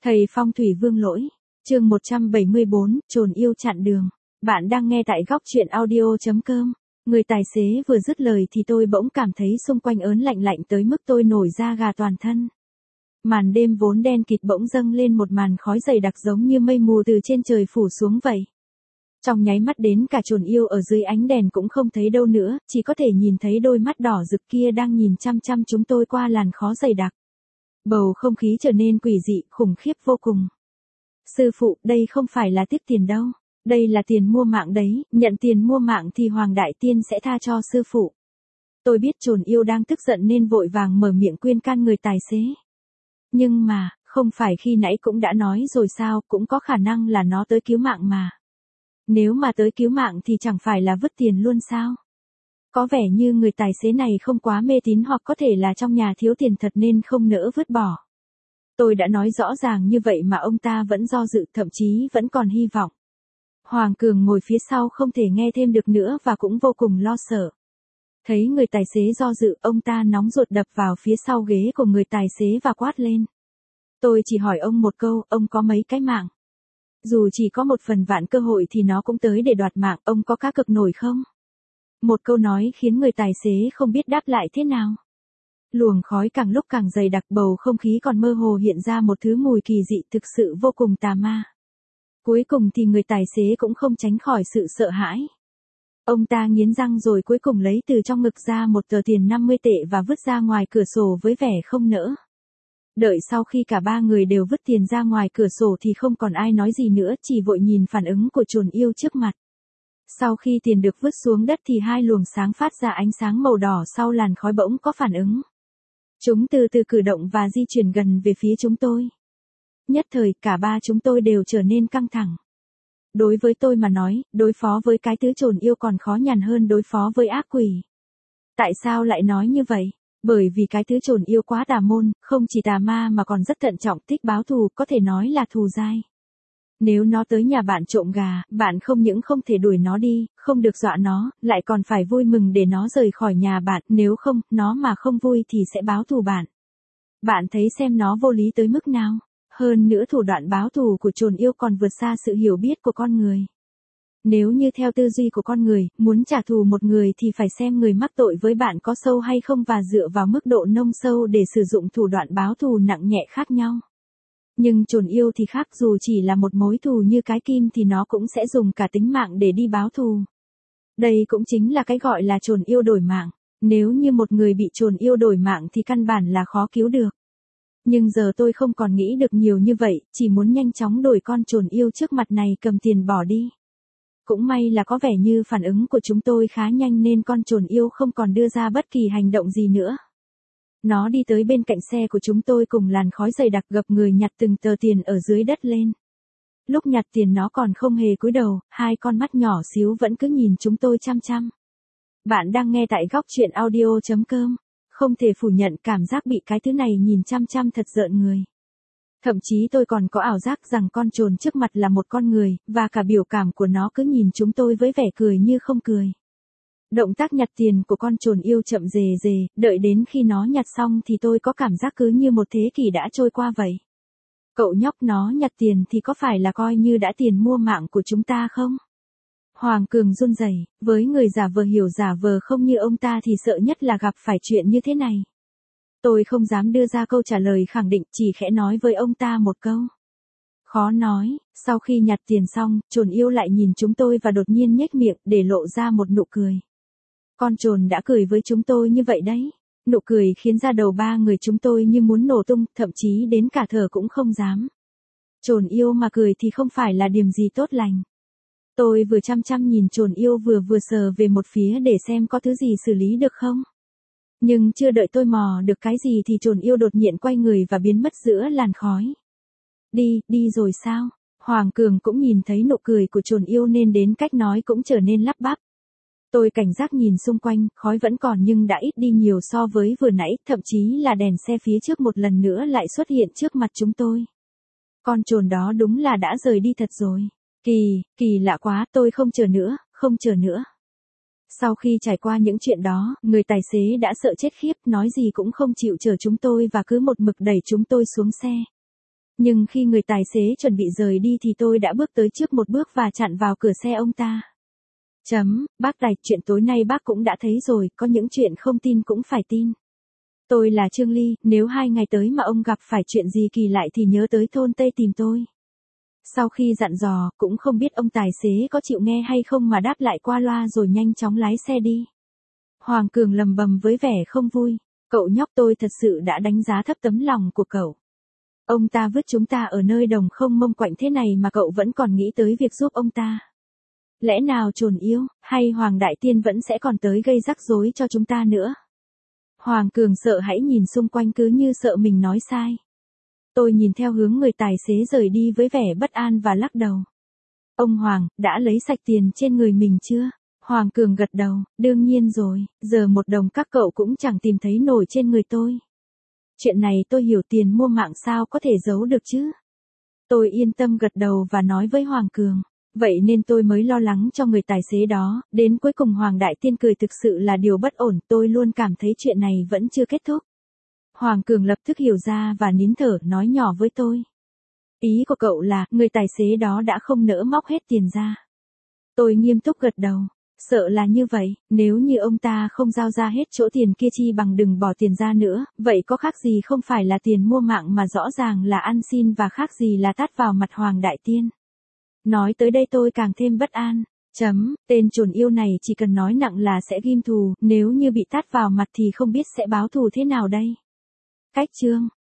Thầy Phong thủy Vương Lỗi, chương 174, trồn yêu chặn đường. Bạn đang nghe tại góc truyện audio.com. Người tài xế vừa dứt lời thì tôi bỗng cảm thấy xung quanh ớn lạnh lạnh tới mức tôi nổi da gà toàn thân. Màn đêm vốn đen kịt bỗng dâng lên một màn khói dày đặc giống như mây mù từ trên trời phủ xuống vậy. Trong nháy mắt đến cả trồn yêu ở dưới ánh đèn cũng không thấy đâu nữa, chỉ có thể nhìn thấy đôi mắt đỏ rực kia đang nhìn chăm chăm chúng tôi qua làn khói dày đặc. Bầu không khí trở nên quỷ dị, khủng khiếp vô cùng. Sư phụ, đây không phải là tiếc tiền đâu. Đây là tiền mua mạng đấy, nhận tiền mua mạng thì Hoàng Đại Tiên sẽ tha cho sư phụ. Tôi biết trồn yêu đang tức giận nên vội vàng mở miệng khuyên can người tài xế. Nhưng mà, không phải khi nãy cũng đã nói rồi sao, cũng có khả năng là nó tới cứu mạng mà. Nếu mà tới cứu mạng thì chẳng phải là vứt tiền luôn sao? Có vẻ như người tài xế này không quá mê tín hoặc có thể là trong nhà thiếu tiền thật nên không nỡ vứt bỏ. Tôi đã nói rõ ràng như vậy mà ông ta vẫn do dự, thậm chí vẫn còn hy vọng. Hoàng Cường ngồi phía sau không thể nghe thêm được nữa và cũng vô cùng lo sợ. Thấy người tài xế do dự, ông ta nóng ruột đập vào phía sau ghế của người tài xế và quát lên. Tôi chỉ hỏi ông một câu, ông có mấy cái mạng? Dù chỉ có một phần vạn cơ hội thì nó cũng tới để đoạt mạng, ông có cá cược nổi không? Một câu nói khiến người tài xế không biết đáp lại thế nào. Luồng khói càng lúc càng dày đặc, bầu không khí còn mơ hồ hiện ra một thứ mùi kỳ dị thực sự vô cùng tà ma. Cuối cùng thì người tài xế cũng không tránh khỏi sự sợ hãi. Ông ta nghiến răng rồi cuối cùng lấy từ trong ngực ra một tờ tiền 50 tệ và vứt ra ngoài cửa sổ với vẻ không nỡ. Đợi sau khi cả ba người đều vứt tiền ra ngoài cửa sổ thì không còn ai nói gì nữa, chỉ vội nhìn phản ứng của trồn yêu trước mặt. Sau khi tiền được vứt xuống đất thì hai luồng sáng phát ra ánh sáng màu đỏ sau làn khói bỗng có phản ứng. Chúng từ từ cử động và di chuyển gần về phía chúng tôi. Nhất thời cả ba chúng tôi đều trở nên căng thẳng. Đối với tôi mà nói, đối phó với cái thứ trồn yêu còn khó nhằn hơn đối phó với ác quỷ. Tại sao lại nói như vậy? Bởi vì cái thứ trồn yêu quá tà môn, không chỉ tà ma mà còn rất thận trọng, thích báo thù, có thể nói là thù dai. Nếu nó tới nhà bạn trộm gà, bạn không những không thể đuổi nó đi, không được dọa nó, lại còn phải vui mừng để nó rời khỏi nhà bạn, nếu không, nó mà không vui thì sẽ báo thù bạn. Bạn thấy xem nó vô lý tới mức nào? Hơn nữa thủ đoạn báo thù của trồn yêu còn vượt xa sự hiểu biết của con người. Nếu như theo tư duy của con người, muốn trả thù một người thì phải xem người mắc tội với bạn có sâu hay không và dựa vào mức độ nông sâu để sử dụng thủ đoạn báo thù nặng nhẹ khác nhau. Nhưng trồn yêu thì khác, dù chỉ là một mối thù như cái kim thì nó cũng sẽ dùng cả tính mạng để đi báo thù. Đây cũng chính là cái gọi là trồn yêu đổi mạng. Nếu như một người bị trồn yêu đổi mạng thì căn bản là khó cứu được. Nhưng giờ tôi không còn nghĩ được nhiều như vậy, chỉ muốn nhanh chóng đuổi con trồn yêu trước mặt này cầm tiền bỏ đi. Cũng may là có vẻ như phản ứng của chúng tôi khá nhanh nên con trồn yêu không còn đưa ra bất kỳ hành động gì nữa. Nó đi tới bên cạnh xe của chúng tôi cùng làn khói dày đặc, gập người nhặt từng tờ tiền ở dưới đất lên. Lúc nhặt tiền nó còn không hề cúi đầu, hai con mắt nhỏ xíu vẫn cứ nhìn chúng tôi chăm chăm. Bạn đang nghe tại góc truyện audio.com. Không thể phủ nhận cảm giác bị cái thứ này nhìn chăm chăm thật rợn người. Thậm chí tôi còn có ảo giác rằng con trồn trước mặt là một con người, và cả biểu cảm của nó cứ nhìn chúng tôi với vẻ cười như không cười. Động tác nhặt tiền của con trồn yêu chậm rề rề, đợi đến khi nó nhặt xong thì tôi có cảm giác cứ như một thế kỷ đã trôi qua vậy. Cậu nhóc, nó nhặt tiền thì có phải là coi như đã tiền mua mạng của chúng ta không? Hoàng Cường run rẩy, với người giả vờ hiểu giả vờ không như ông ta thì sợ nhất là gặp phải chuyện như thế này. Tôi không dám đưa ra câu trả lời khẳng định, chỉ khẽ nói với ông ta một câu. Khó nói. Sau khi nhặt tiền xong, trồn yêu lại nhìn chúng tôi và đột nhiên nhếch miệng để lộ ra một nụ cười. Con trồn đã cười với chúng tôi như vậy đấy. Nụ cười khiến da đầu ba người chúng tôi như muốn nổ tung, thậm chí đến cả thở cũng không dám. Trồn yêu mà cười thì không phải là điểm gì tốt lành. Tôi vừa chăm chăm nhìn trồn yêu vừa sờ về một phía để xem có thứ gì xử lý được không. Nhưng chưa đợi tôi mò được cái gì thì trồn yêu đột nhiên quay người và biến mất giữa làn khói. Đi rồi sao? Hoàng Cường cũng nhìn thấy nụ cười của trồn yêu nên đến cách nói cũng trở nên lắp bắp. Tôi cảnh giác nhìn xung quanh, khói vẫn còn nhưng đã ít đi nhiều so với vừa nãy, thậm chí là đèn xe phía trước một lần nữa lại xuất hiện trước mặt chúng tôi. Con trồn đó đúng là đã rời đi thật rồi. Kỳ lạ quá, tôi không chờ nữa. Sau khi trải qua những chuyện đó, người tài xế đã sợ chết khiếp, nói gì cũng không chịu chở chúng tôi và cứ một mực đẩy chúng tôi xuống xe. Nhưng khi người tài xế chuẩn bị rời đi thì tôi đã bước tới trước một bước và chặn vào cửa xe ông ta. Bác Đạch, chuyện tối nay bác cũng đã thấy rồi, có những chuyện không tin cũng phải tin. Tôi là Trương Ly, nếu 2 ngày tới mà ông gặp phải chuyện gì kỳ lạ thì nhớ tới thôn Tây tìm tôi. Sau khi dặn dò, cũng không biết ông tài xế có chịu nghe hay không mà đáp lại qua loa rồi nhanh chóng lái xe đi. Hoàng Cường lầm bầm với vẻ không vui. Cậu nhóc, tôi thật sự đã đánh giá thấp tấm lòng của cậu. Ông ta vứt chúng ta ở nơi đồng không mông quạnh thế này mà cậu vẫn còn nghĩ tới việc giúp ông ta. Lẽ nào Trồn Yêu, hay Hoàng Đại Tiên vẫn sẽ còn tới gây rắc rối cho chúng ta nữa? Hoàng Cường sợ hãi nhìn xung quanh cứ như sợ mình nói sai. Tôi nhìn theo hướng người tài xế rời đi với vẻ bất an và lắc đầu. Ông Hoàng, đã lấy sạch tiền trên người mình chưa? Hoàng Cường gật đầu, đương nhiên rồi, giờ 1 đồng các cậu cũng chẳng tìm thấy nổi trên người tôi. Chuyện này tôi hiểu, tiền mua mạng sao có thể giấu được chứ? Tôi yên tâm gật đầu và nói với Hoàng Cường. Vậy nên tôi mới lo lắng cho người tài xế đó, đến cuối cùng Hoàng Đại Tiên cười thực sự là điều bất ổn, tôi luôn cảm thấy chuyện này vẫn chưa kết thúc. Hoàng Cường lập tức hiểu ra và nín thở nói nhỏ với tôi. Ý của cậu là, người tài xế đó đã không nỡ móc hết tiền ra. Tôi nghiêm túc gật đầu. Sợ là như vậy, nếu như ông ta không giao ra hết chỗ tiền kia chi bằng đừng bỏ tiền ra nữa, vậy có khác gì không phải là tiền mua mạng mà rõ ràng là ăn xin và khác gì là tát vào mặt Hoàng Đại Tiên. Nói tới đây tôi càng thêm bất an. Tên Trồn Yêu này chỉ cần nói nặng là sẽ ghim thù, nếu như bị tát vào mặt thì không biết sẽ báo thù thế nào đây. Cách chương